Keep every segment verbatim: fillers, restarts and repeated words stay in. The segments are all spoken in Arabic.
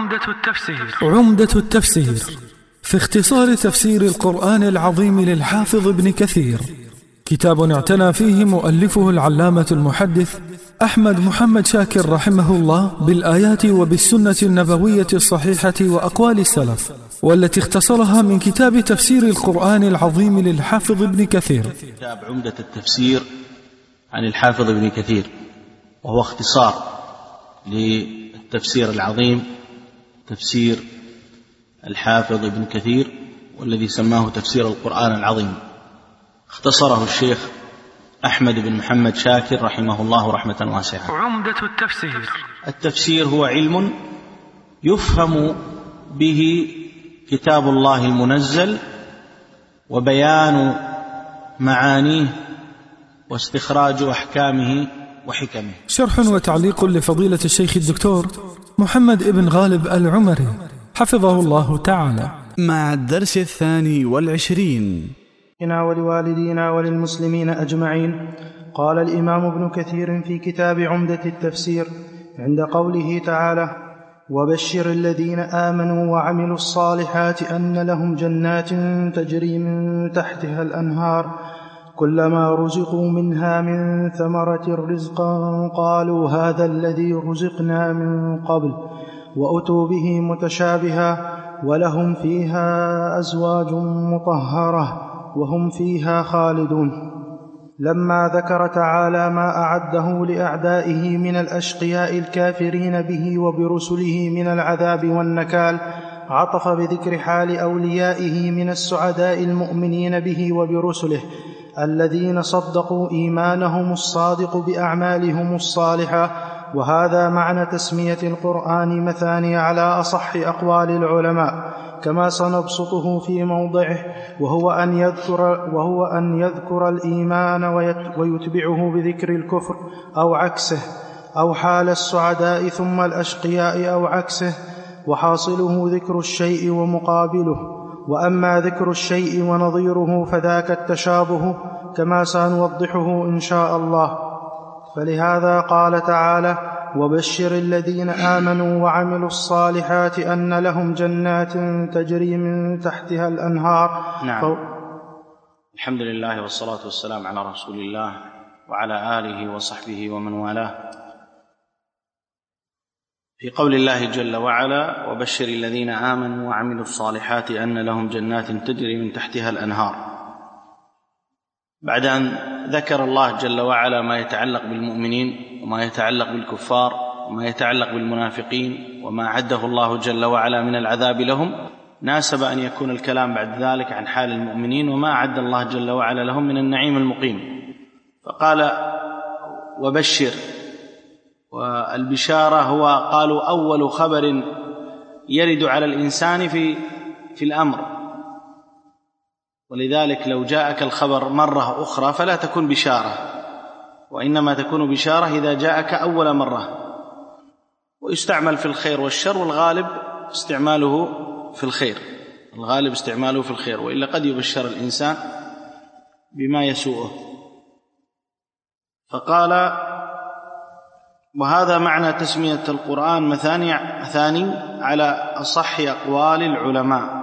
عمدة التفسير عمدة التفسير في اختصار تفسير القرآن العظيم للحافظ ابن كثير، كتاب اعتنى فيه مؤلفه العلامة المحدث أحمد محمد شاكر رحمه الله بالآيات وبالسنة النبوية الصحيحة وأقوال السلف، والتي اختصرها من كتاب تفسير القرآن العظيم للحافظ ابن كثير. كتاب عمدة التفسير عن الحافظ ابن كثير، وهو اختصار للتفسير العظيم تفسير الحافظ ابن كثير، والذي سماه تفسير القرآن العظيم. اختصره الشيخ أحمد بن محمد شاكر رحمه الله رحمة واسعة. عمدة التفسير التفسير هو علم يفهم به كتاب الله المنزل وبيان معانيه واستخراج أحكامه وحكمه. شرح وتعليق لفضيلة الشيخ الدكتور محمد ابن غالب العمري حفظه الله تعالى، مع الدرس الثاني والعشرين. ولوالدينا وللمسلمين أجمعين. قال الإمام ابن كثير في كتاب عمدة التفسير عند قوله تعالى: وبشر الذين آمنوا وعملوا الصالحات أن لهم جنات تجري من تحتها الأنهار كلما رزقوا منها من ثمرة رزقا قالوا هذا الذي رزقنا من قبل وأتوا به متشابها ولهم فيها أزواج مطهرة وهم فيها خالدون. لما ذكر تعالى ما أعده لأعدائه من الأشقياء الكافرين به وبرسله من العذاب والنكال، عطف بذكر حال أوليائه من السعداء المؤمنين به وبرسله الذين صدقوا إيمانهم الصادق بأعمالهم الصالحة. وهذا معنى تسمية القرآن مثاني على أصح أقوال العلماء، كما سنبسطه في موضعه، وهو أن يذكر, وهو أن يذكر الإيمان ويتبعه بذكر الكفر أو عكسه، أو حال السعداء ثم الأشقياء أو عكسه، وحاصله ذكر الشيء ومقابله. وأما ذكر الشيء ونظيره فذاك التشابه، كما سنوضحه إن شاء الله. فلهذا قال تعالى: وبشر الذين آمنوا وعملوا الصالحات أن لهم جنات تجري من تحتها الأنهار. نعم. ف... الحمد لله والصلاة والسلام على رسول الله وعلى آله وصحبه ومن والاه. في قول الله جل وعلا: وبشر الذين آمنوا وعملوا الصالحات أن لهم جنات تجري من تحتها الأنهار، بعد أن ذكر الله جل وعلا ما يتعلق بالمؤمنين وما يتعلق بالكفار وما يتعلق بالمنافقين وما أعده الله جل وعلا من العذاب لهم، ناسب أن يكون الكلام بعد ذلك عن حال المؤمنين وما أعد الله جل وعلا لهم من النعيم المقيم. فقال: وبشر. والبشارة هو قالوا أول خبر يرد على الإنسان في في الأمر، ولذلك لو جاءك الخبر مرة أخرى فلا تكون بشارة، وإنما تكون بشارة إذا جاءك أول مرة. ويستعمل في الخير والشر، والغالب استعماله في الخير، الغالب استعماله في الخير، وإلا قد يبشر الإنسان بما يسوءه. فقال: وهذا معنى تسمية القرآن مثاني ثاني على أصح أقوال العلماء،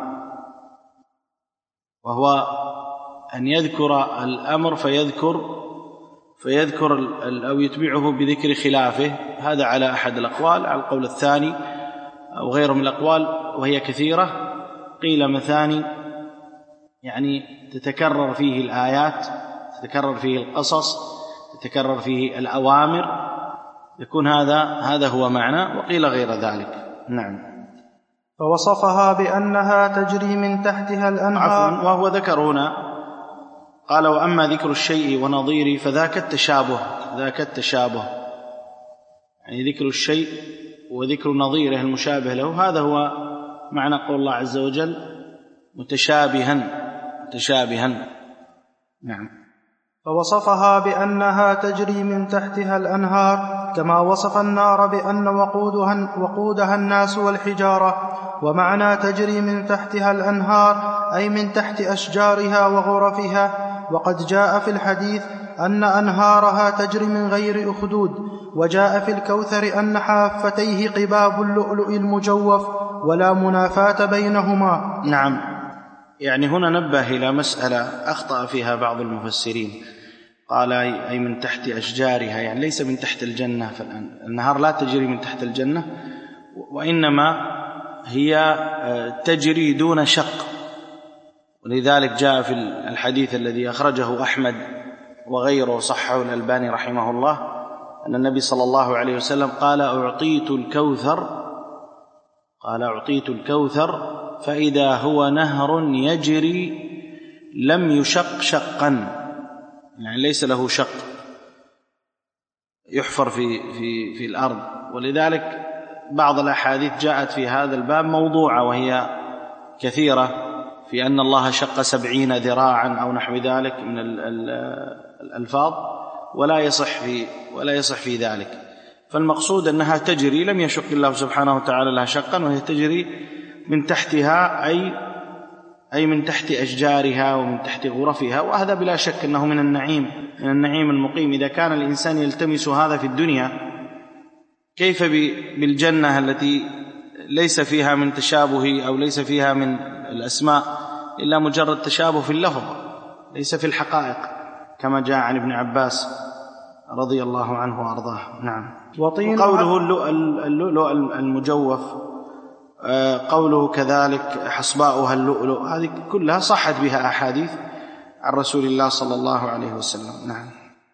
وهو أن يذكر الأمر فيذكر فيذكر أو يتبعه بذكر خلافه. هذا على أحد الأقوال. على القول الثاني أو غيره من الأقوال وهي كثيرة، قيل مثاني يعني تتكرر فيه الآيات، تتكرر فيه القصص، تتكرر فيه الأوامر، يكون هذا هذا هو معنى، وقيل غير ذلك. نعم. فوصفها بأنها تجري من تحتها الأنهار. عفوا، وهو ذكر هنا قال: وأما ذكر الشيء ونظيره فذاك التشابه، ذاك التشابه يعني ذكر الشيء وذكر نظيره المشابه له، هذا هو معنى قول الله عز وجل: متشابها متشابها. نعم. فوصفها بأنها تجري من تحتها الأنهار، كما وصف النار بأن وقودها, وقودها الناس والحجارة. ومعنى تجري من تحتها الأنهار أي من تحت أشجارها وغرفها. وقد جاء في الحديث أن أنهارها تجري من غير أخدود، وجاء في الكوثر أن حافتيه قباب اللؤلؤ المجوف ولا منافاة بينهما. نعم، يعني هنا نبه إلى مسألة أخطأ فيها بعض المفسرين، قال أي من تحت أشجارها، يعني ليس من تحت الجنة، فالأنهار لا تجري من تحت الجنة، وإنما هي تجري دون شق. ولذلك جاء في الحديث الذي أخرجه أحمد وغيره صححه الألباني رحمه الله أن النبي صلى الله عليه وسلم قال أعطيت الكوثر قال أعطيت الكوثر فإذا هو نهر يجري لم يشق شقا، يعني ليس له شق يحفر في, في, في الأرض. ولذلك بعض الأحاديث جاءت في هذا الباب موضوعة وهي كثيرة، في أن الله شق سبعين ذراعا أو نحو ذلك من الألفاظ، ولا يصح في ولا يصح في ذلك. فالمقصود أنها تجري، لم يشق الله سبحانه وتعالى لها شقا، وهي تجري من تحتها أي أي من تحت أشجارها ومن تحت غرفها. وهذا بلا شك أنه من النعيم من النعيم المقيم. إذا كان الإنسان يلتمس هذا في الدنيا، كيف بالجنة التي ليس فيها من تشابه أو ليس فيها من الأسماء إلا مجرد تشابه في اللفظ، ليس في الحقائق، كما جاء عن ابن عباس رضي الله عنه وأرضاه. نعم. وقوله اللؤلؤ المجوف، قوله كذلك حصباؤها اللؤلؤ، هذه كلها صحت بها أحاديث عن رسول الله صلى الله عليه وسلم. نعم.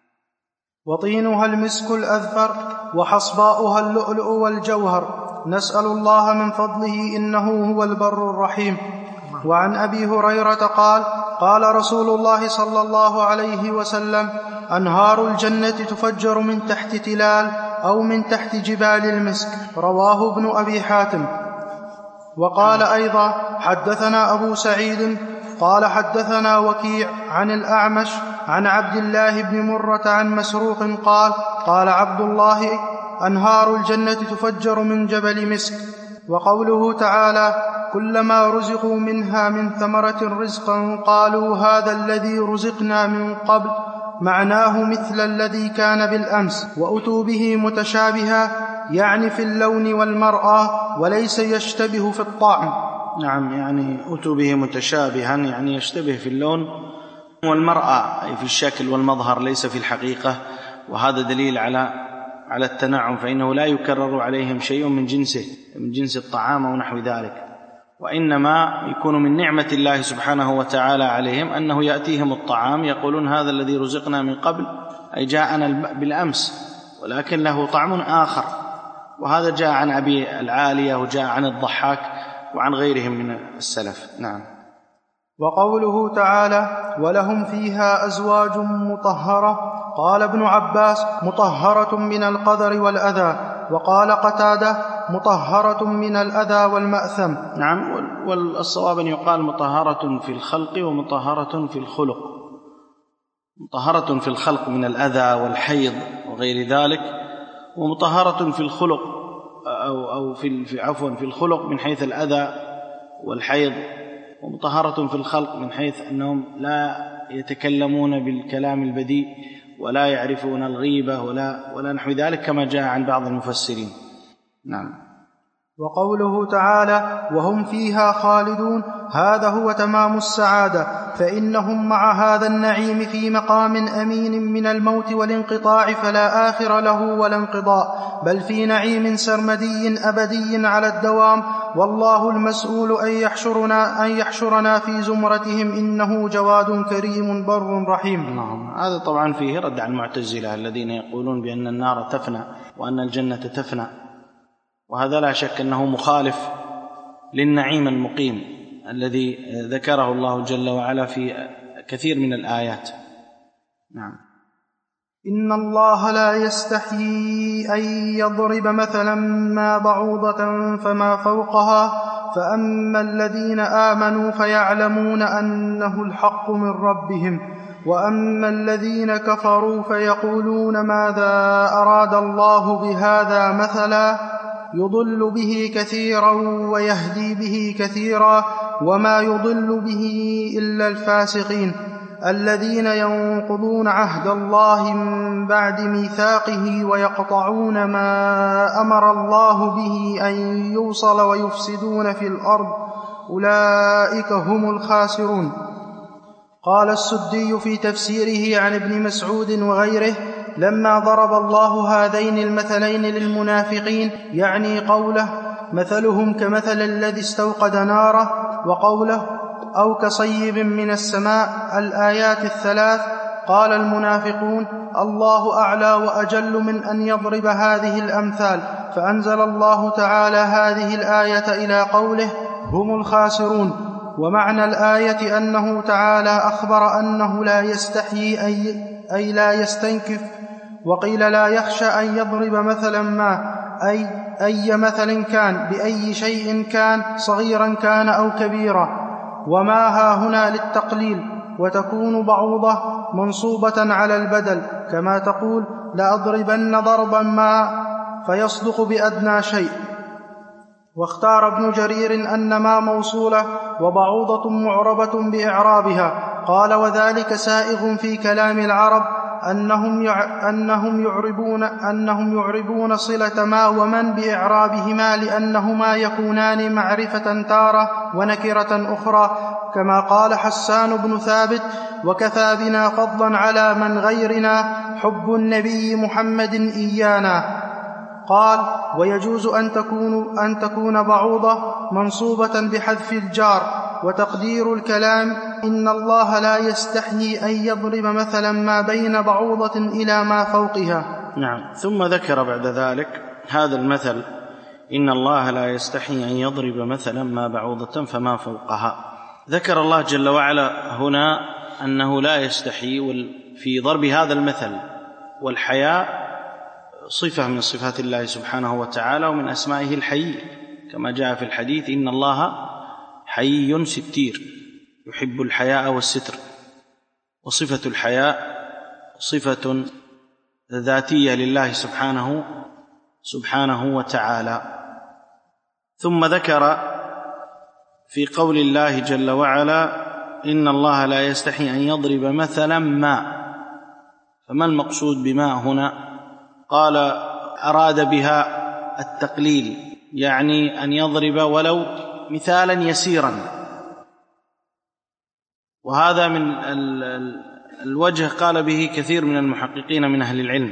وطينها المسك الأذفر وحصباؤها اللؤلؤ والجوهر، نسأل الله من فضله إنه هو البر الرحيم. وعن أبي هريرة قال قال رسول الله صلى الله عليه وسلم أنهار الجنة تفجر من تحت تلال أو من تحت جبال المسك، رواه ابن أبي حاتم. وقال أيضا حدثنا أبو سعيد قال حدثنا وكيع عن الأعمش عن عبد الله بن مرة عن مسروق قال قال عبد الله أنهار الجنة تفجر من جبل مسك. وقوله تعالى كلما رزقوا منها من ثمرة رزقا قالوا هذا الذي رزقنا من قبل، معناه مثل الذي كان بالأمس، وأتوا به متشابها يعني في اللون والمرأة وليس يشتبه في الطعم. نعم، يعني أتوا به متشابها يعني يشتبه في اللون والمرأة، أي في الشكل والمظهر، ليس في الحقيقة. وهذا دليل على على التنعم، فإنه لا يكرر عليهم شيء من جنسه من جنس الطعام أو نحو ذلك، وإنما يكون من نعمة الله سبحانه وتعالى عليهم أنه يأتيهم الطعام يقولون هذا الذي رزقنا من قبل، أي جاءنا بالأمس، ولكن له طعم آخر. وهذا جاء عن أبي العالية وجاء عن الضحاك وعن غيرهم من السلف. نعم. وقوله تعالى ولهم فيها أزواج مطهرة، قال ابن عباس مطهرة من القذر والأذى، وقال قتادة مطهرة من الأذى والمأثم. نعم، والصواب أن يقال مطهرة في الخلق ومطهرة في الخلق. مطهرة في الخلق من الأذى والحيض وغير ذلك، ومطهرة في الخلق أو أو في عفوا في الخلق من حيث الأذى والحيض، ومطهرة في الخلق من حيث أنهم لا يتكلمون بالكلام البذيء ولا يعرفون الغيبة ولا ولا نحو ذلك، كما جاء عن بعض المفسرين. نعم. وقوله تعالى وهم فيها خالدون، هذا هو تمام السعادة، فإنهم مع هذا النعيم في مقام أمين من الموت والانقطاع فلا آخر له ولا انقضاء، بل في نعيم سرمدي أبدي على الدوام، والله المسؤول أن يحشرنا, أن يحشرنا في زمرتهم، إنه جواد كريم بر رحيم. نعم. هذا طبعا فيه رد على المعتزلة الذين يقولون بأن النار تفنى وأن الجنة تفنى، وهذا لا شك أنه مخالف للنعيم المقيم الذي ذكره الله جل وعلا في كثير من الآيات. نعم. إن الله لا يستحيي أن يضرب مثلا ما بعوضة فما فوقها، فأما الذين آمنوا فيعلمون أنه الحق من ربهم، وأما الذين كفروا فيقولون ماذا أراد الله بهذا مثلا، يضل به كثيرا ويهدي به كثيرا، وما يضل به إلا الفاسقين. الذين ينقضون عهد الله من بعد ميثاقه ويقطعون ما أمر الله به أن يوصل ويفسدون في الأرض أولئك هم الخاسرون. قال السدي في تفسيره عن ابن مسعود وغيره: لما ضرب الله هذين المثلين للمنافقين يعني قوله مثلهم كمثل الذي استوقد ناره، وقوله أو كصيب من السماء، الآيات الثلاث، قال المنافقون الله أعلى وأجل من أن يضرب هذه الأمثال، فأنزل الله تعالى هذه الآية إلى قوله هم الخاسرون. ومعنى الآية أنه تعالى أخبر أنه لا يستحيي أي, أي لا يستنكف، وقيل لا يخشى أن يضرب مثلا ما أي أي مثل كان بأي شيء كان صغيرا كان أو كبيرا، وما ها هنا للتقليل، وتكون بعوضة منصوبة على البدل كما تقول لأضربن ضربا ما فيصدق بأدنى شيء. واختار ابن جرير أن ما موصولة وبعوضة معربة بإعرابها. قال وذلك سائغ في كلام العرب أنهم أنهم يعربون أنهم يعربون صلة ما ومن بإعرابهما لأنهما يكونان معرفة تارة ونكرة أخرى، كما قال حسان بن ثابت: وكفى بنا فضلا على من غيرنا حب النبي محمد إيانا. قال ويجوز أن تكون, أن تكون بعوضة منصوبة بحذف الجار، وتقدير الكلام إن الله لا يستحيي أن يضرب مثلا ما بين بعوضة إلى ما فوقها. نعم. ثم ذكر بعد ذلك هذا المثل إن الله لا يستحيي أن يضرب مثلا ما بعوضة فما فوقها. ذكر الله جل وعلا هنا أنه لا يستحيي في ضرب هذا المثل، والحياء صفة من صفات الله سبحانه وتعالى ومن أسمائه الحيي، كما جاء في الحديث إن الله حيي ستير يحب الحياء والستر. وصفة الحياء صفة ذاتية لله سبحانه سبحانه وتعالى. ثم ذكر في قول الله جل وعلا إن الله لا يستحي أن يضرب مثلا ما، فما المقصود بما هنا؟ قال أراد بها التقليل، يعني أن يضرب ولو مثالا يسيرا، وهذا من الوجه قال به كثير من المحققين من أهل العلم،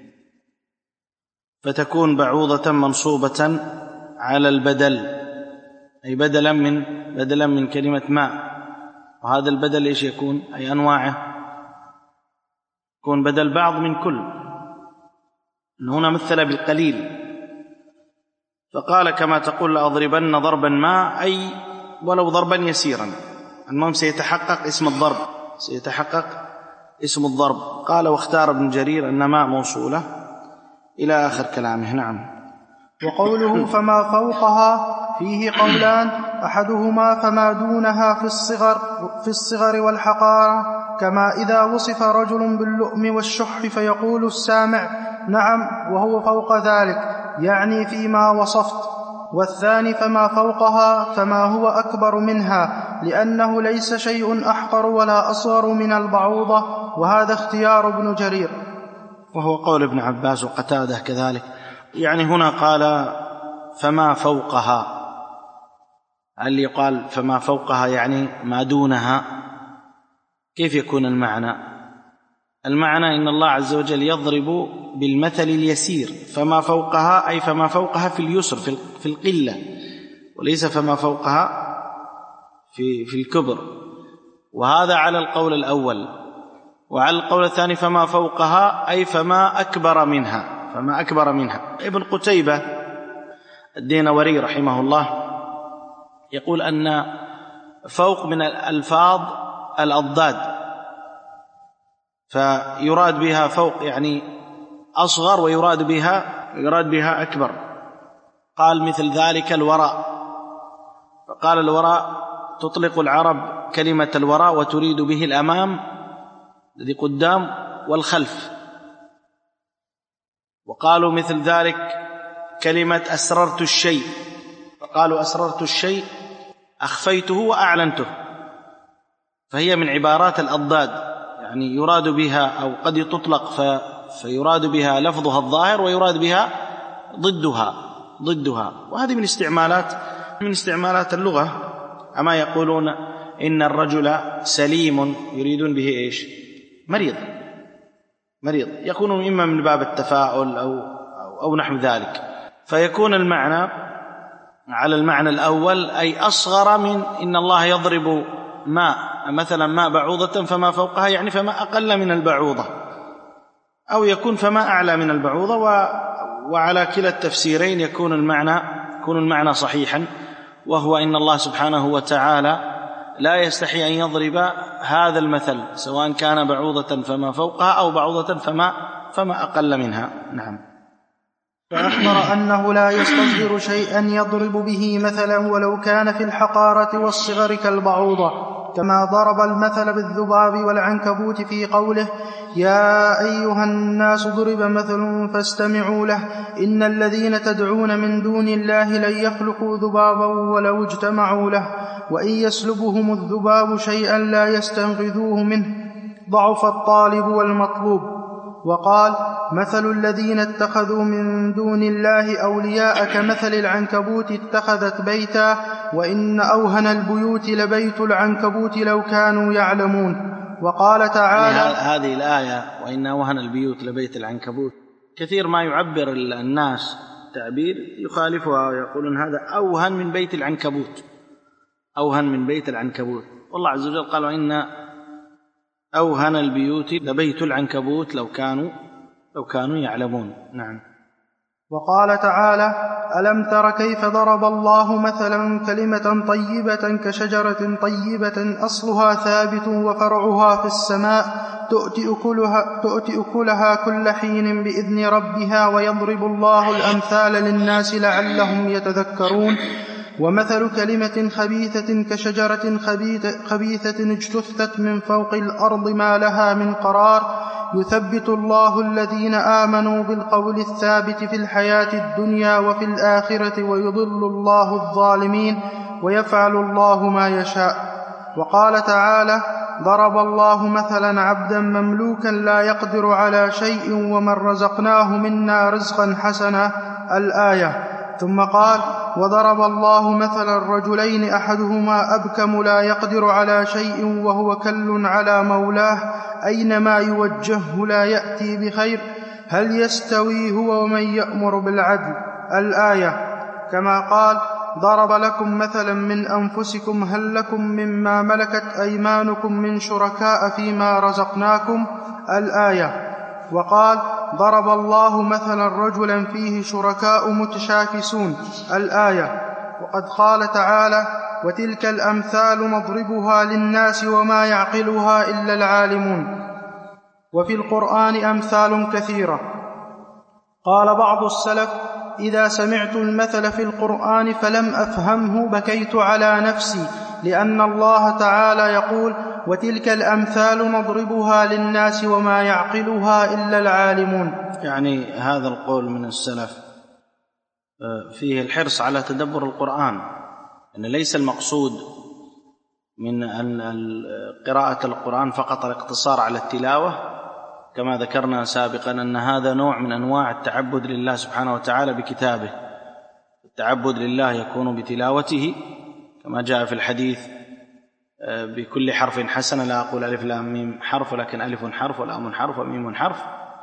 فتكون بعوضة منصوبة على البدل، أي بدلا من بدلا من كلمة ما، وهذا البدل إيش يكون؟ أي أنواعه، يكون بدل بعض من كل. هنا مثل بالقليل، فقال كما تقول لأضربن ضربا ما، أي ولو ضربا يسيرا، المهم سيتحقق اسم الضرب، سيتحقق اسم الضرب. قال واختار ابن جرير أن ما موصولة إلى آخر كلامه. نعم. وقوله فما فوقها فيه قولان، أحدهما فما دونها في الصغر في الصغر والحقارة، كما إذا وصف رجل باللؤم والشح فيقول السامع نعم وهو فوق ذلك، يعني فيما وصفت. والثاني فما فوقها فما هو أكبر منها، لأنه ليس شيء أحقر ولا أصغر من البعوضة، وهذا اختيار ابن جرير، وهو قول ابن عباس وقتاده كذلك. يعني هنا قال فما فوقها، هل يقال فما فوقها يعني ما دونها؟ كيف يكون المعنى؟ المعنى إن الله عز وجل يضرب بالمثل اليسير، فما فوقها أي فما فوقها في اليسر في القلة، وليس فما فوقها في في الكبر. وهذا على القول الأول. وعلى القول الثاني فما فوقها أي فما أكبر منها، فما أكبر منها. ابن قتيبة الدينوري رحمه الله يقول أن فوق من الألفاظ الأضداد، فيراد بها فوق يعني أصغر، ويراد بها يراد بها أكبر. قال مثل ذلك الوراء، فقال الوراء تطلق العرب كلمة الوراء وتريد به الأمام الذي قدام والخلف. وقالوا مثل ذلك كلمة أسررت الشيء، فقالوا أسررت الشيء أخفيته وأعلنته، فهي من عبارات الأضداد، يعني يراد بها أو قد تطلق ف فيراد بها لفظها الظاهر ويراد بها ضدها ضدها وهذه من استعمالات من استعمالات اللغة. أما يقولون إن الرجل سليم يريدون به إيش؟ مريض مريض يكون إما من باب التفاؤل أو, أو, أو نحو ذلك، فيكون المعنى على المعنى الأول أي أصغر من إن الله يضرب ماء مثلا ماء بعوضة فما فوقها، يعني فما أقل من البعوضة، أو يكون فما أعلى من البعوضة. وعلى كلا التفسيرين يكون المعنى يكون المعنى صحيحا، وهو إن الله سبحانه وتعالى لا يستحي أن يضرب هذا المثل سواء كان بعوضة فما فوقها أو بعوضة فما فما أقل منها. نعم. فأخبر أنه لا يستصغر شيئا يضرب به مثلا ولو كان في الحقارة والصغر كالبعوضة، كما ضرب المثل بالذباب والعنكبوت في قوله يا أيها الناس ضرب مثل فاستمعوا له إن الذين تدعون من دون الله لن يخلقوا ذبابا ولو اجتمعوا له وإن يسلبهم الذباب شيئا لا يستنقذوه منه ضعف الطالب والمطلوب. وقال مثل الذين اتخذوا من دون الله أولياء كمثل العنكبوت اتخذت بيتا وإن أوهن البيوت لبيت العنكبوت لو كانوا يعلمون. وقال تعالى يعني هذه الآية وإن أوهن البيوت لبيت العنكبوت كثير ما يعبر الناس تعبير يخالفها ويقولون هذا أوهن من بيت العنكبوت، أوهن من بيت العنكبوت. والله عز وجل قال وإن أوهن البيوت لبيت العنكبوت لو كانوا لو كانوا يعلمون. نعم. وقال تعالى ألم تر كيف ضرب الله مثلا كلمة طيبة كشجرة طيبة أصلها ثابت وفرعها في السماء تؤتي أكلها, تؤتي أكلها كل حين بإذن ربها ويضرب الله الأمثال للناس لعلهم يتذكرون. ومثل كلمة خبيثة كشجرة خبيثة اجتثت من فوق الأرض ما لها من قرار يثبت الله الذين آمنوا بالقول الثابت في الحياة الدنيا وفي الآخرة ويضل الله الظالمين ويفعل الله ما يشاء. وقال تعالى ضرب الله مثلا عبدا مملوكا لا يقدر على شيء ومن رزقناه منا رزقا حسنا الآية. ثم قال وضرب الله مثلا الرجلين أحدهما أبكم لا يقدر على شيء وهو كل على مولاه أينما يوجهه لا يأتي بخير هل يستوي هو ومن يأمر بالعدل الآية. كما قال ضرب لكم مثلا من أنفسكم هل لكم مما ملكت أيمانكم من شركاء فيما رزقناكم الآية. وقال ضرب الله مثلا رجلا فيه شركاء متشاكسون الآية. وقد قال تعالى وتلك الأمثال نضربها للناس وما يعقلها إلا العالمون. وفي القرآن أمثال كثيرة. قال بعض السلف إذا سمعت المثل في القرآن فلم أفهمه بكيت على نفسي لأن الله تعالى يقول وتلك الأمثال نضربها للناس وما يعقلها إلا العالمون. يعني هذا القول من السلف فيه الحرص على تدبر القرآن، أن ليس المقصود من قراءة القرآن فقط الاقتصار على التلاوة، كما ذكرنا سابقا أن هذا نوع من أنواع التعبد لله سبحانه وتعالى بكتابه. التعبد لله يكون بتلاوته كما جاء في الحديث بكل حرف حسنة، لا أقول ألف لام ميم حرف ولكن ألف حرف ولام حرف وميم حرف.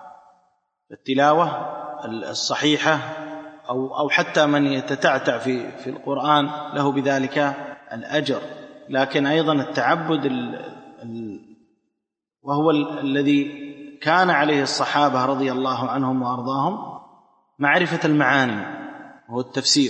التلاوة الصحيحة أو أو حتى من يتتعتع في في القرآن له بذلك الأجر، لكن أيضا التعبد ال ال وهو ال الذي كان عليه الصحابة رضي الله عنهم وأرضاهم معرفة المعاني وهو التفسير،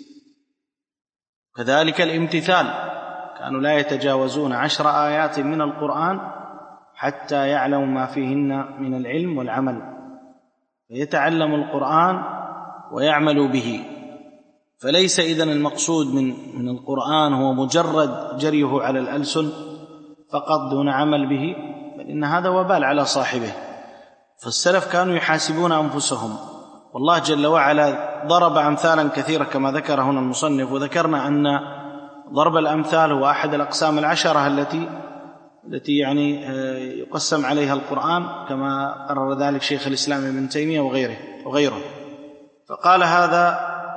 كذلك الامتثال، كانوا لا يتجاوزون عشر آيات من القرآن حتى يعلموا ما فيهن من العلم والعمل، فيتعلم القرآن ويعمل به. فليس إذن المقصود من من القرآن هو مجرد جريه على الألسن فقط دون عمل به، بل إن هذا وبال على صاحبه. فالسلف كانوا يحاسبون أنفسهم، والله جل وعلا ضرب أمثالا كثيرة كما ذكر هنا المصنف. وذكرنا أن ضرب الأمثال هو أحد الأقسام العشرة التي التي يعني يقسم عليها القرآن كما قرر ذلك شيخ الإسلام ابن تيمية وغيره وغيره. فقال هذا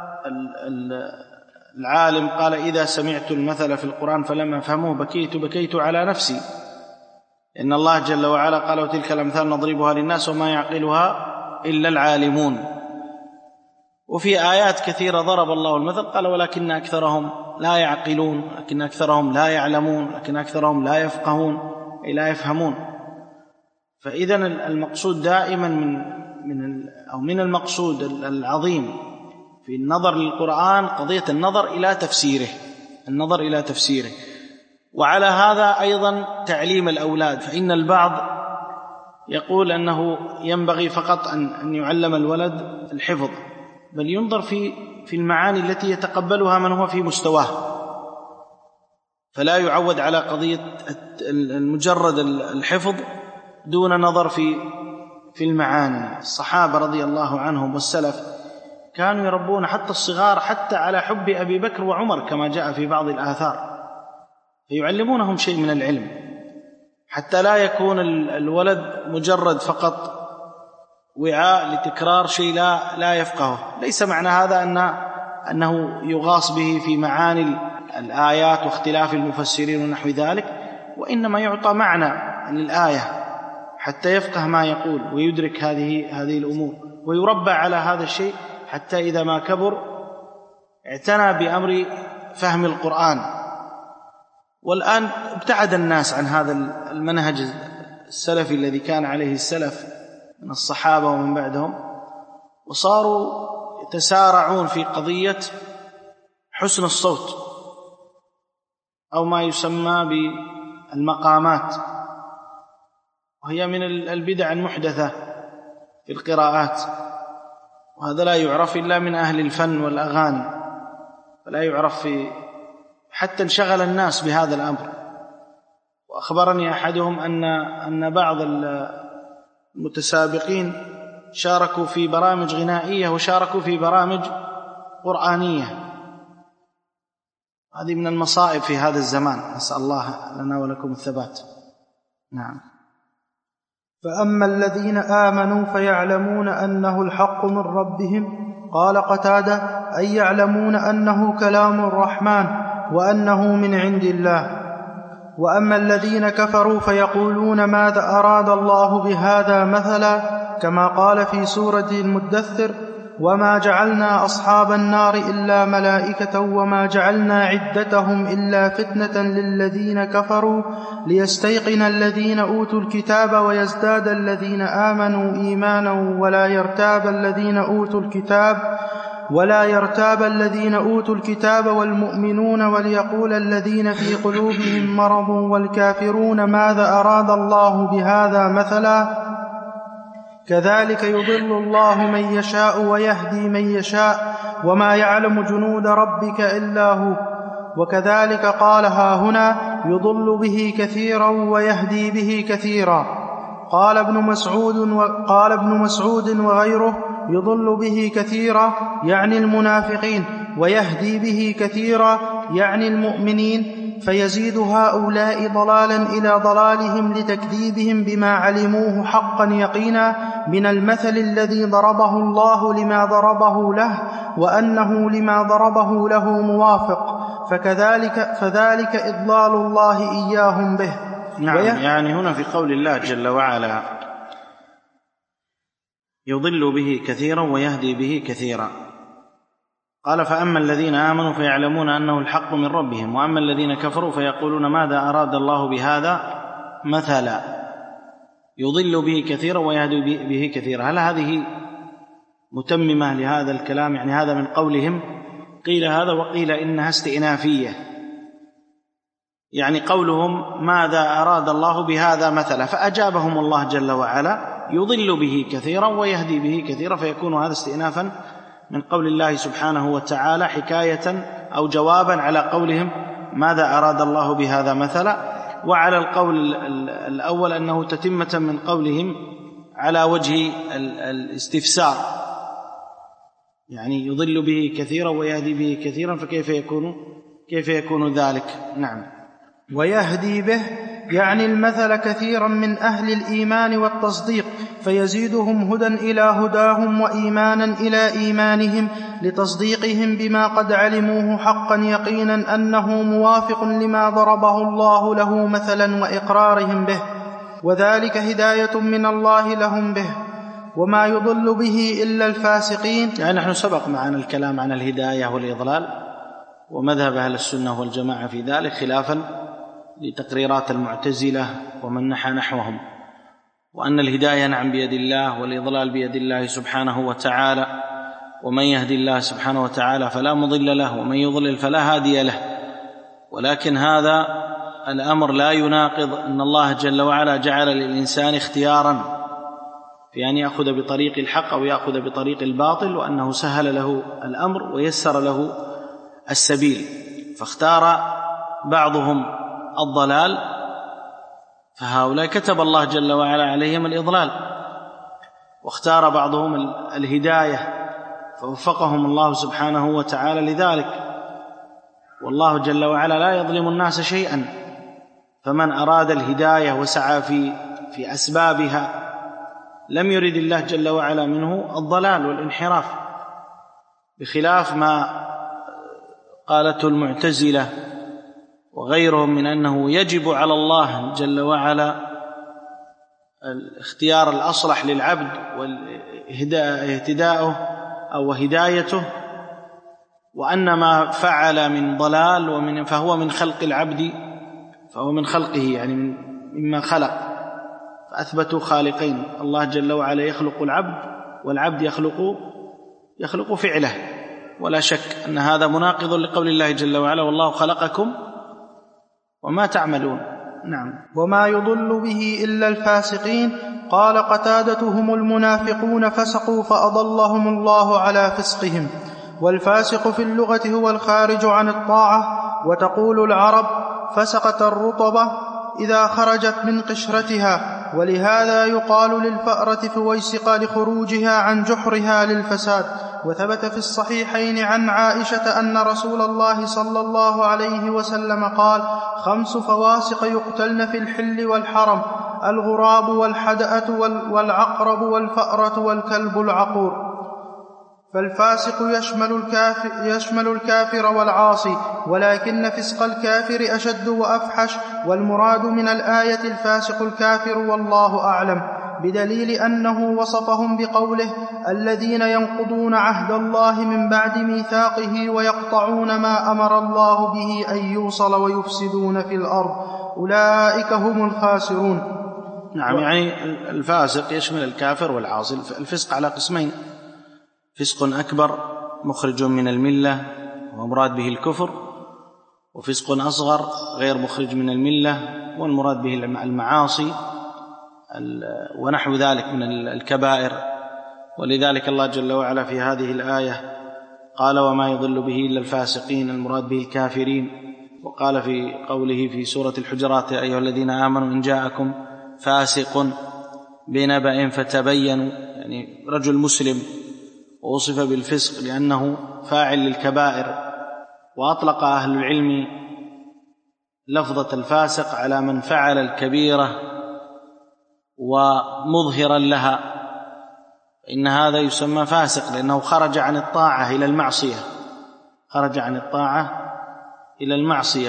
العالم قال: إذا سمعت المثل في القرآن فلم أفهمه بكيت بكيت على نفسي، إن الله جل وعلا قال: وتلك الأمثال نضربها للناس وما يعقلها إلا العالمون. وفي آيات كثيرة ضرب الله المثل قال: ولكن أكثرهم لا يعقلون، لكن أكثرهم لا يعلمون، لكن أكثرهم لا يفقهون أي لا يفهمون. فإذا المقصود دائما من من أو من المقصود العظيم في النظر للقرآن قضية النظر إلى تفسيره، النظر إلى تفسيره. وعلى هذا أيضا تعليم الأولاد، فإن البعض يقول أنه ينبغي فقط أن يعلم الولد الحفظ، بل ينظر في في المعاني التي يتقبلها من هو في مستواه، فلا يعود على قضية المجرد الحفظ دون نظر في في المعاني. الصحابة رضي الله عنهم والسلف كانوا يربون حتى الصغار حتى على حب أبي بكر وعمر كما جاء في بعض الآثار، فيعلمونهم شيء من العلم حتى لا يكون الولد مجرد فقط وعاء لتكرار شيء لا لا يفقهه. ليس معنى هذا أن أنه يغاص به في معاني الآيات واختلاف المفسرين ونحو ذلك، وإنما يعطى معنى للآية حتى يفقه ما يقول ويدرك هذه هذه الأمور، ويربى على هذا الشيء حتى إذا ما كبر اعتنى بأمر فهم القرآن. والآن ابتعد الناس عن هذا المنهج السلفي الذي كان عليه السلف من الصحابة ومن بعدهم، وصاروا يتسارعون في قضية حسن الصوت أو ما يسمى بالمقامات، وهي من البدع المحدثة في القراءات، وهذا لا يعرف إلا من أهل الفن والأغاني، فلا يعرف في حتى انشغل الناس بهذا الأمر. وأخبرني أحدهم أن أن بعض المتسابقين شاركوا في برامج غنائية وشاركوا في برامج قرآنية. هذه من المصائب في هذا الزمان، نسأل الله لنا ولكم الثبات. نعم. فأما الذين آمنوا فيعلمون أنه الحق من ربهم. قال قتادة: أي يعلمون أنه كلام الرحمن وأنه من عند الله. وأما الذين كفروا فيقولون ماذا أراد الله بهذا مثلا، كما قال في سورة المدثر: وما جعلنا أصحاب النار إلا ملائكة وما جعلنا عدتهم إلا فتنة للذين كفروا ليستيقن الذين أوتوا الكتاب ويزداد الذين آمنوا إيمانا ولا يرتاب الذين أوتوا الكتاب ولا يرتاب الذين أوتوا الكتاب والمؤمنون وليقول الذين في قلوبهم مرض والكافرون ماذا أراد الله بهذا مثلا. كذلك يضل الله من يشاء ويهدي من يشاء وما يعلم جنود ربك إلا هو. وكذلك قال هاهنا: يضل به كثيرا ويهدي به كثيرا. قال ابن مسعود وقال ابن مسعود وغيره: يضل به كثيرا يعني المنافقين، ويهدي به كثيرا يعني المؤمنين، فيزيد هؤلاء ضلالا إلى ضلالهم لتكذيبهم بما علموه حقا يقينا من المثل الذي ضربه الله لما ضربه له، وأنه لما ضربه له موافق، فكذلك فذلك إضلال الله إياهم به. نعم. يعني هنا في قول الله جل وعلا: يضل به كثيرا ويهدي به كثيرا، قال: فأما الذين آمنوا فيعلمون أنه الحق من ربهم، وأما الذين كفروا فيقولون ماذا أراد الله بهذا مثلا. يضل به كثيرا ويهدي به كثيرا، هل هذه متممة لهذا الكلام؟ يعني هذا من قولهم، قيل هذا وقيل إنها استئنافية، يعني قولهم ماذا أراد الله بهذا مثلا، فأجابهم الله جل وعلا: يضل به كثيرا ويهدي به كثيرا، فيكون هذا استئنافا من قول الله سبحانه وتعالى حكاية أو جوابا على قولهم ماذا أراد الله بهذا مثلا. وعلى القول الأول أنه تتمة من قولهم على وجه الاستفسار، يعني يضل به كثيرا ويهدي به كثيرا، فكيف يكون كيف يكون ذلك؟ نعم. ويهدي به يعني المثل كثيرا من أهل الإيمان والتصديق، فيزيدهم هدى إلى هداهم وإيمانا إلى إيمانهم لتصديقهم بما قد علموه حقا يقينا أنه موافق لما ضربه الله له مثلا وإقرارهم به، وذلك هداية من الله لهم به، وما يضل به إلا الفاسقين. يعني نحن سبق معنا الكلام عن الهداية والإضلال ومذهب أهل السنة والجماعة في ذلك، خلافا لتقريرات المعتزلة ومن نحى نحوهم، وأن الهداية نعم بيد الله والإضلال بيد الله سبحانه وتعالى، ومن يهدي الله سبحانه وتعالى فلا مضل له ومن يضلل فلا هادي له. ولكن هذا الأمر لا يناقض أن الله جل وعلا جعل للإنسان اختيارا في أن يأخذ بطريق الحق أو يأخذ بطريق الباطل، وأنه سهل له الأمر ويسر له السبيل، فاختار بعضهم الضلال، فهؤلاء كتب الله جل وعلا عليهم الإضلال، واختار بعضهم الهداية فوفقهم الله سبحانه وتعالى لذلك. والله جل وعلا لا يظلم الناس شيئا، فمن أراد الهداية وسعى في في أسبابها لم يرد الله جل وعلا منه الضلال والانحراف، بخلاف ما قالته المعتزلة وغيرهم من أنه يجب على الله جل وعلا الاختيار الأصلح للعبد واهتداؤه أو هدايته، وأن ما فعل من ضلال ومن فهو من خلق العبد، فهو من خلقه يعني من مما خلق، فأثبتوا خالقين، الله جل وعلا يخلق العبد والعبد يخلق يخلق فعله، ولا شك أن هذا مناقض لقول الله جل وعلا والله خلقكم وما تعملون. نعم. وما يضل به إلا الفاسقين. قال قتادة هم المنافقون فسقوا فأضلهم الله على فسقهم. والفاسق في اللغة هو الخارج عن الطاعة، وتقول العرب فسقت الرطبة إذا خرجت من قشرتها، ولهذا يقال للفأرة فويسق لخروجها عن جحرها للفساد. وثبت في الصحيحين عن عائشة أن رسول الله صلى الله عليه وسلم قال: خمس فواسق يقتلن في الحل والحرم: الغراب والحدأة والعقرب والفأرة والكلب العقور. فالفاسق يشمل الكافر, يشمل الكافر والعاصي، ولكن فسق الكافر أشد وأفحش، والمراد من الآية الفاسق الكافر والله أعلم، بدليل أنه وصفهم بقوله: الذين ينقضون عهد الله من بعد ميثاقه ويقطعون ما أمر الله به أن يوصل ويفسدون في الأرض أولئك هم الخاسرون. نعم. يعني الفاسق يشمل الكافر والعاصي. الفسق على قسمين: فسق أكبر مخرج من الملة ومراد به الكفر، وفسق أصغر غير مخرج من الملة والمراد به المعاصي ونحو ذلك من الكبائر. ولذلك الله جل وعلا في هذه الآية قال: وما يضل به إلا الفاسقين، المراد به الكافرين. وقال في قوله في سورة الحجرات: يا أيها الذين آمنوا إن جاءكم فاسق بنبأ فتبينوا، يعني رجل مسلم ووصف بالفسق لأنه فاعل للكبائر. وأطلق أهل العلم لفظة الفاسق على من فعل الكبيرة ومظهرا لها، إن هذا يسمى فاسق لأنه خرج عن الطاعة إلى المعصية، خرج عن الطاعة إلى المعصية.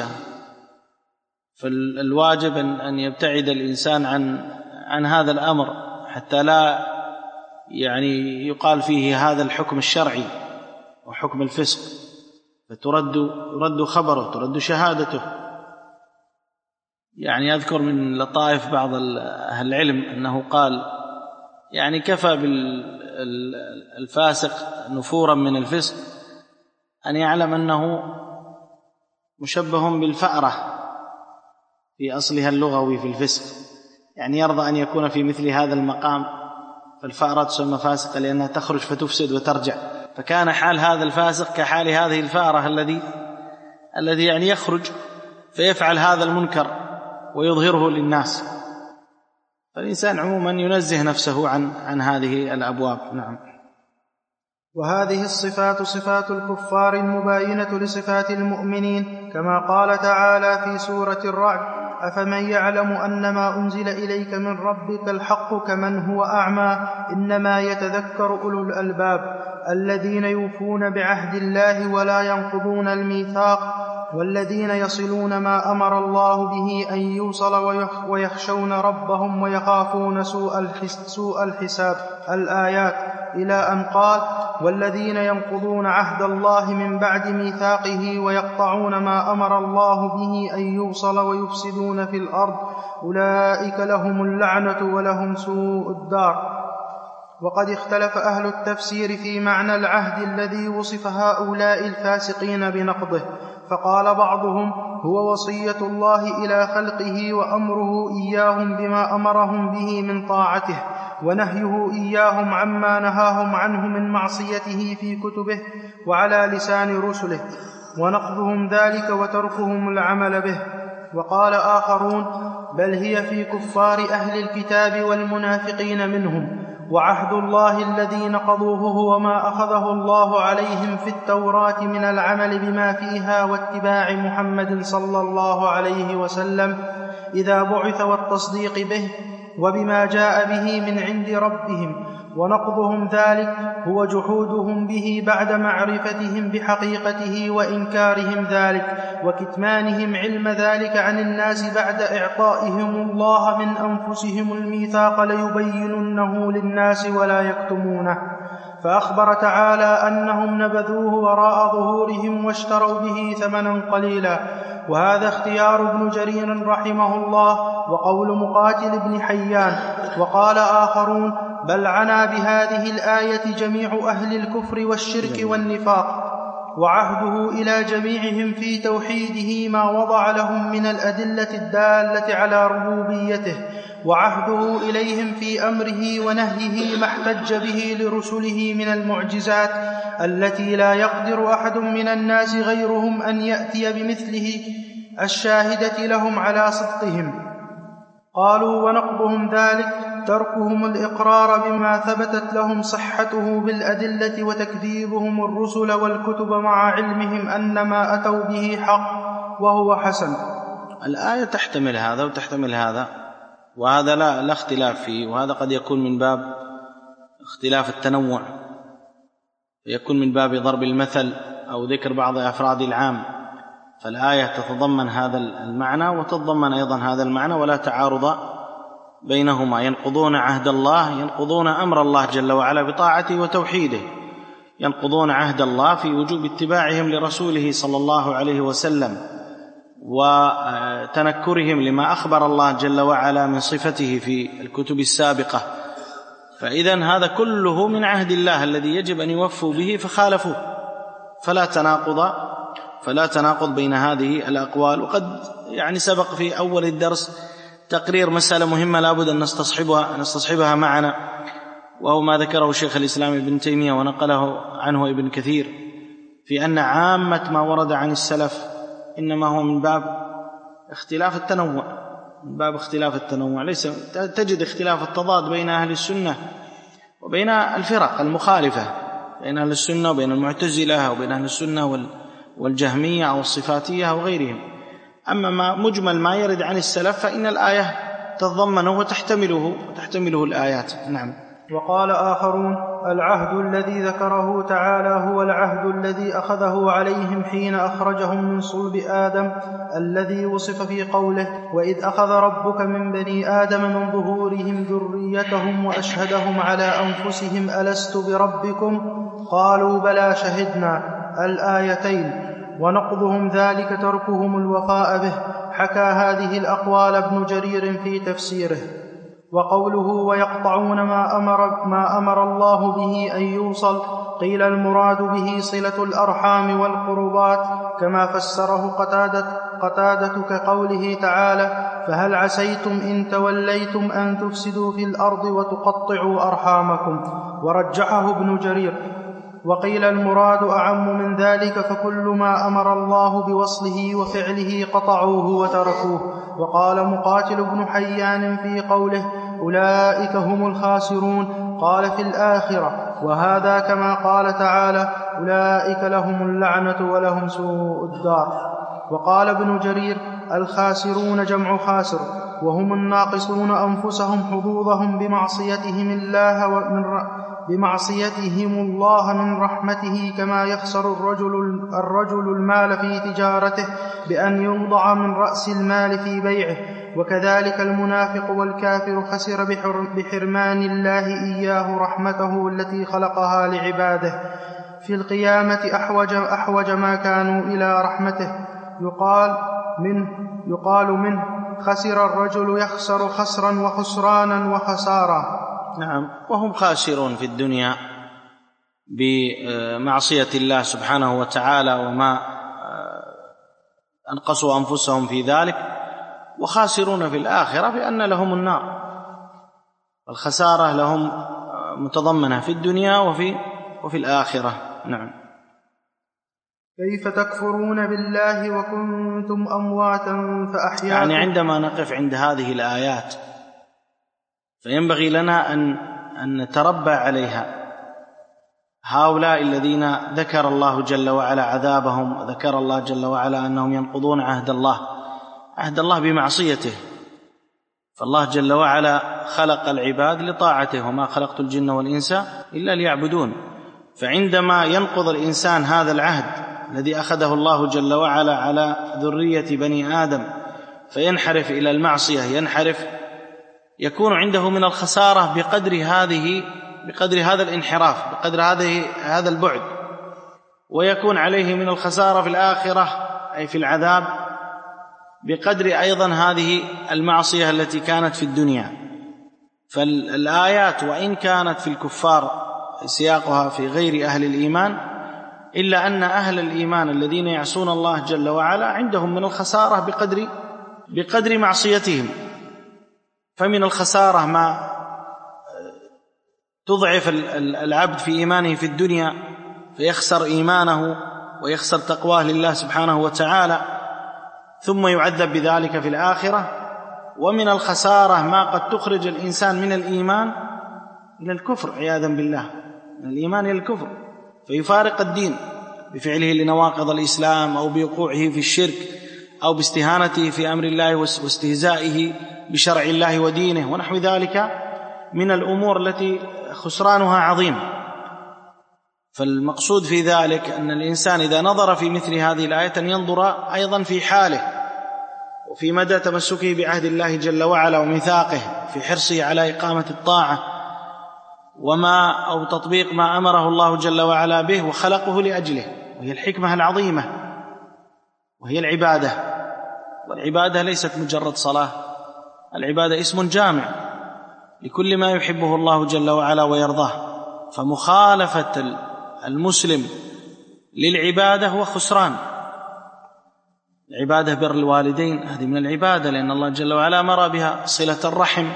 فالواجب أن يبتعد الإنسان عن عن هذا الأمر حتى لا يعني يقال فيه هذا الحكم الشرعي وحكم الفسق، فترد يرد خبره، ترد شهادته. يعني أذكر من لطائف بعض أهل العلم أنه قال: يعني كفى بالفاسق نفورا من الفسق أن يعلم أنه مشبه بالفأرة في أصلها اللغوي في الفسق، يعني يرضى أن يكون في مثل هذا المقام. فالفأرة تسمى فاسقة لأنها تخرج فتفسد وترجع، فكان حال هذا الفاسق كحال هذه الفأرة الذي الذي يعني يخرج فيفعل هذا المنكر ويظهره للناس. فالإنسان عموما ينزه نفسه عن عن هذه الأبواب. نعم. وهذه الصفات صفات الكفار المباينة لصفات المؤمنين، كما قال تعالى في سورة الرعد: أفمن يعلم أن ما أنزل إليك من ربك الحق كمن هو أعمى إنما يتذكر أولو الألباب الذين يوفون بعهد الله ولا ينقضون الميثاق والذين يصلون ما أمر الله به أن يوصل ويخشون ربهم ويخافون سوء الحساب. الآيات إلى أن قال والذين ينقضون عهد الله من بعد ميثاقه ويقطعون ما أمر الله به أن يوصل ويفسدون في الأرض أولئك لهم اللعنة ولهم سوء الدار. وقد اختلف أهل التفسير في معنى العهد الذي وصف هؤلاء الفاسقين بنقضه، فقال بعضهم هو وصية الله إلى خلقه وأمره إياهم بما أمرهم به من طاعته ونهيه إياهم عما نهاهم عنه من معصيته في كتبه وعلى لسان رسله، ونقضهم ذلك وتركهم العمل به. وقال آخرون بل هي في كفار أهل الكتاب والمنافقين منهم، وعهد الله الذي نقضوه هو ما أخذه الله عليهم في التوراة من العمل بما فيها واتباع محمد صلى الله عليه وسلم إذا بعث والتصديق به وبما جاء به من عند ربهم، ونقضهم ذلك هو جحودهم به بعد معرفتهم بحقيقته وإنكارهم ذلك وكتمانهم علم ذلك عن الناس بعد إعطائهم الله من أنفسهم الميثاق ليبيننه للناس ولا يكتمونه. فأخبر تعالى أنهم نبذوه وراء ظهورهم واشتروا به ثمنا قليلا، وهذا اختيار ابن جرير رحمه الله وقول مقاتل بن حيان. وقال آخرون بل عنى بهذه الآية جميع أهل الكفر والشرك والنفاق، وعهده إلى جميعهم في توحيده ما وضع لهم من الأدلة الدالة على ربوبيته، وعهده إليهم في أمره ونهيه ما احتج به لرسله من المعجزات التي لا يقدر أحد من الناس غيرهم أن يأتي بمثله الشاهدة لهم على صدقهم. قالوا ونقضهم ذلك تركهم الإقرار بما ثبتت لهم صحته بالأدلة وتكذيبهم الرسل والكتب مع علمهم أن ما أتوا به حق وهو حسن. الآية تحتمل هذا وتحتمل هذا، وهذا لا, لا اختلاف فيه، وهذا قد يكون من باب اختلاف التنوع، يكون من باب ضرب المثل أو ذكر بعض أفراد العام، فالآية تتضمن هذا المعنى وتتضمن أيضا هذا المعنى ولا تعارض بينهما. ينقضون عهد الله، ينقضون أمر الله جل وعلا بطاعته وتوحيده، ينقضون عهد الله في وجوب اتباعهم لرسوله صلى الله عليه وسلم وتنكرهم لما أخبر الله جل وعلا من صفته في الكتب السابقة، فإذن هذا كله من عهد الله الذي يجب أن يوفوا به فخالفوه، فلا تناقض فلا تناقض بين هذه الأقوال. وقد يعني سبق في أول الدرس تقرير مسألة مهمة لابد أن نستصحبها, نستصحبها معنا، وهو ما ذكره شيخ الإسلام ابن تيمية ونقله عنه ابن كثير في أن عامة ما ورد عن السلف إنما هو من باب اختلاف التنوع، من باب اختلاف التنوع، ليس تجد اختلاف التضاد بين أهل السنة وبين الفرق المخالفة، بين أهل السنة وبين المعتزلة وبين أهل السنة والجهمية أو الصفاتية وغيرهم. أما ما مجمل ما يرد عن السلف فإن الآية تتضمنه وتحتمله وتحتمله الآيات. نعم. وقال آخرون العهد الذي ذكره تعالى هو العهد الذي أخذه عليهم حين أخرجهم من صلب آدم الذي وصف في قوله وإذ أخذ ربك من بني آدم من ظهورهم ذريتهم وأشهدهم على أنفسهم ألست بربكم قالوا بلى شهدنا الآيتين. ونقضهم ذلك تركهم الوفاء به. حكى هذه الأقوال ابن جرير في تفسيره. وقوله ويقطعون ما أمر, ما أمر الله به أن يوصل قيل المراد به صلة الأرحام والقربات كما فسره قتادة, قتادة كقوله تعالى فهل عسيتم إن توليتم أن تفسدوا في الأرض وتقطعوا أرحامكم. ورجحه ابن جرير. وقيل المراد أعم من ذلك فكل ما أمر الله بوصله وفعله قطعوه وتركوه. وقال مقاتل بن حيان في قوله أولئك هم الخاسرون قال في الآخرة وهذا كما قال تعالى أولئك لهم اللعنة ولهم سوء الدار. وقال ابن جرير الخاسرون جمع خاسر، وهم الناقصون أنفسهم حظوظهم بمعصيتهم الله ومن بمعصيتهم الله من رحمته، كما يخسر الرجل, الرجل المال في تجارته بأن يوضع من رأس المال في بيعه، وكذلك المنافق والكافر خسر بحرمان الله إياه رحمته التي خلقها لعباده في القيامة أحوج, أحوج ما كانوا إلى رحمته. يقال منه, يقال منه خسر الرجل يخسر خسرا وخسرانا وخسارا. نعم، وهم خاسرون في الدنيا بمعصية الله سبحانه وتعالى وما أنقصوا أنفسهم في ذلك، وخاسرون في الآخرة بأن لهم النار. الخسارة لهم متضمنة في الدنيا وفي, وفي الآخرة. نعم. كيف تكفرون بالله وكنتم أمواتا فأحياكم. يعني عندما نقف عند هذه الآيات فينبغي لنا أن, أن نتربى عليها. هؤلاء الذين ذكر الله جل وعلا عذابهم، وذكر الله جل وعلا أنهم ينقضون عهد الله عهد الله بمعصيته، فالله جل وعلا خلق العباد لطاعته، وما خلقت الجن والإنس إلا ليعبدون. فعندما ينقض الإنسان هذا العهد الذي أخذه الله جل وعلا على ذرية بني آدم فينحرف إلى المعصية، ينحرف يكون عنده من الخسارة بقدر هذه بقدر هذا الانحراف، بقدر هذه هذا البعد، ويكون عليه من الخسارة في الآخرة أي في العذاب بقدر أيضا هذه المعصية التي كانت في الدنيا. فالآيات وإن كانت في الكفار سياقها في غير أهل الإيمان، إلا أن أهل الإيمان الذين يعصون الله جل وعلا عندهم من الخسارة بقدر بقدر معصيتهم. فمن الخسارة ما تضعف العبد في إيمانه في الدنيا فيخسر إيمانه ويخسر تقواه لله سبحانه وتعالى، ثم يعذب بذلك في الآخرة. ومن الخسارة ما قد تخرج الإنسان من الإيمان إلى الكفر عياذا بالله، من الإيمان إلى الكفر، فيفارق الدين بفعله لنواقض الإسلام أو بوقوعه في الشرك أو باستهانته في أمر الله واستهزائه بشرع الله ودينه ونحو ذلك من الأمور التي خسرانها عظيم. فالمقصود في ذلك أن الإنسان إذا نظر في مثل هذه الآية أن ينظر أيضا في حاله وفي مدى تمسكه بعهد الله جل وعلا وميثاقه، في حرصه على إقامة الطاعة وما أو تطبيق ما أمره الله جل وعلا به وخلقه لأجله، وهي الحكمة العظيمة وهي العبادة. والعبادة ليست مجرد صلاة، العبادة اسم جامع لكل ما يحبه الله جل وعلا ويرضاه. فمخالفة المسلم للعبادة هو خسران. العبادة بر الوالدين هذه من العبادة، لأن الله جل وعلا أمر بها، صلة الرحم،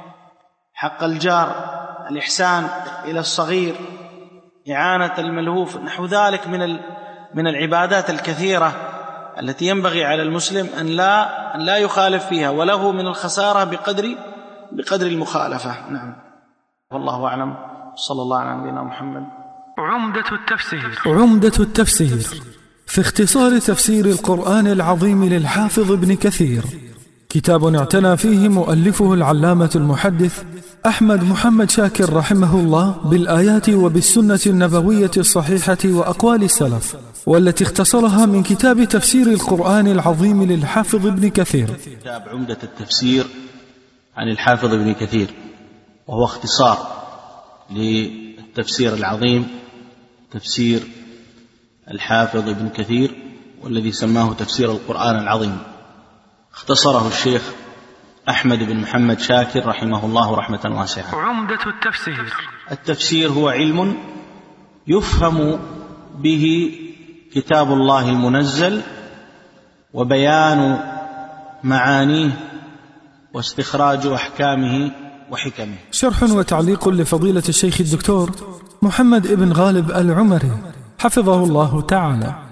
حق الجار، الإحسان إلى الصغير، إعانة الملهوف، نحو ذلك من من العبادات الكثيرة التي ينبغي على المسلم أن لا أن لا يخالف فيها، وله من الخسارة بقدر بقدر المخالفة. نعم، والله أعلم. صلى الله على نبينا محمد. عمدة التفسير. عمدة التفسير في اختصار تفسير القرآن العظيم للحافظ ابن كثير، كتاب اعتنى فيه مؤلفه العلامة المحدث أحمد محمد شاكر رحمه الله بالآيات وبالسنة النبوية الصحيحة وأقوال السلف، والتي اختصرها من كتاب تفسير القرآن العظيم للحافظ ابن كثير. كتاب عمدة التفسير عن الحافظ ابن كثير، وهو اختصار للتفسير العظيم، تفسير الحافظ ابن كثير، والذي سماه تفسير القرآن العظيم. اختصره الشيخ أحمد بن محمد شاكر رحمه الله رحمة واسعة. عمدة التفسير. التفسير هو علم يفهم به كتاب الله المنزل وبيان معانيه واستخراج أحكامه وحكمه. شرح وتعليق لفضيلة الشيخ الدكتور محمد ابن غالب العمري حفظه الله تعالى.